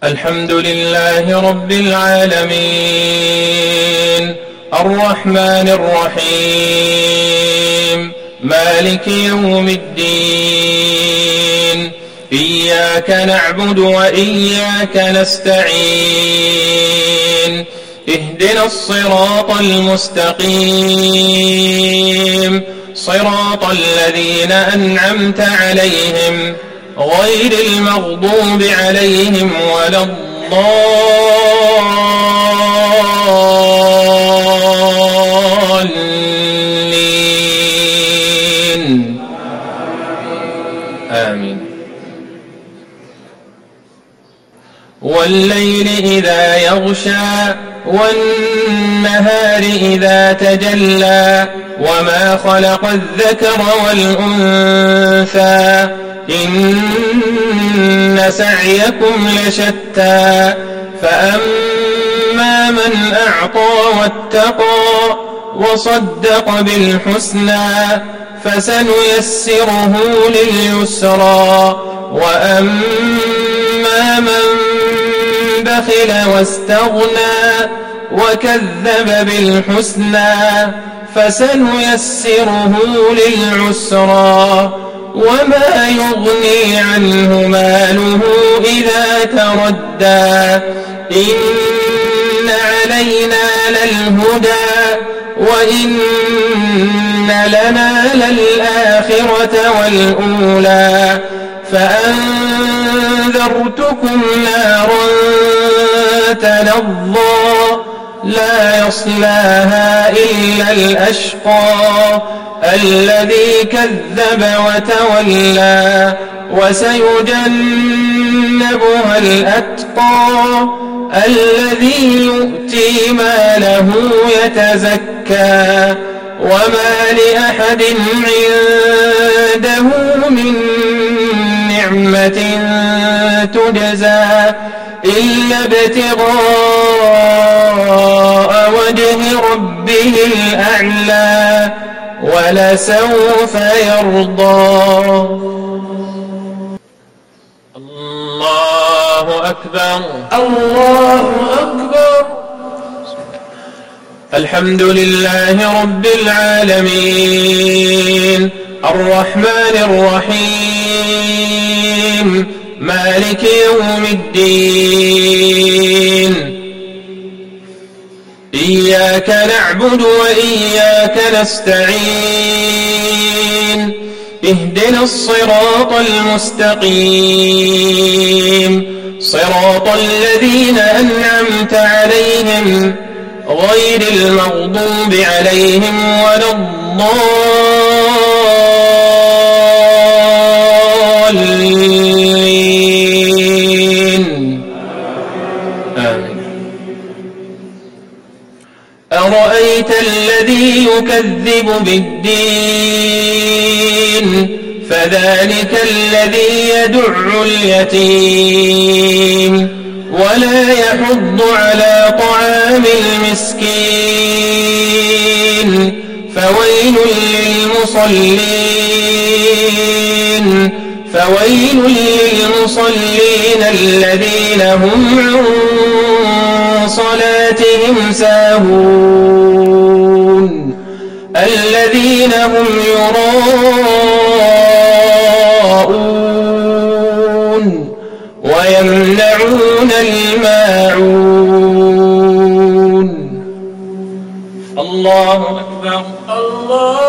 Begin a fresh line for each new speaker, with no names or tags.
الحمد لله رب العالمين الرحمن الرحيم مالك يوم الدين إياك نعبد وإياك نستعين اهدنا الصراط المستقيم صراط الذين أنعمت عليهم غير المغضوب عليهم ولا الضالين آمين. والليل إذا يغشى والنهار إذا تجلى وما خلق الذكر والأنثى إن سعيكم لشتى فأما من أعطى واتقى وصدق بالحسنى فسنيسره لليسرى وأما من بخل واستغنى وكذب بالحسنى فسنيسره للعسرى وما يغني عنه ماله إذا تردى إن علينا للهدى وإن لنا للآخرة والأولى فأنذرتكم نارا تلظى لا يصلاها إلا الأشقى الذي كذب وتولى وسيجنبها الأتقى الذي يؤتي ماله يتزكى وما لأحد عنده من نعمة تجزى إلا ابتغاء وجه ربه الأعلى ولسوف يرضى. الله أكبر الله أكبر. الحمد لله رب العالمين الرحمن الرحيم مالك يوم الدين إياك نعبد وإياك نستعين اهدنا الصراط المستقيم صراط الذين أنعمت عليهم غير المغضوب عليهم ولا الضالين آمين. أرأيت الذي يكذب بالدين فذلك الذي يدع اليتيم ولا يحض على طعام المسكين فويل للمصلين الذين هم عن صلاتهم ساهون الذين هم يراءون ويمنعون الماعون. الله أكبر الله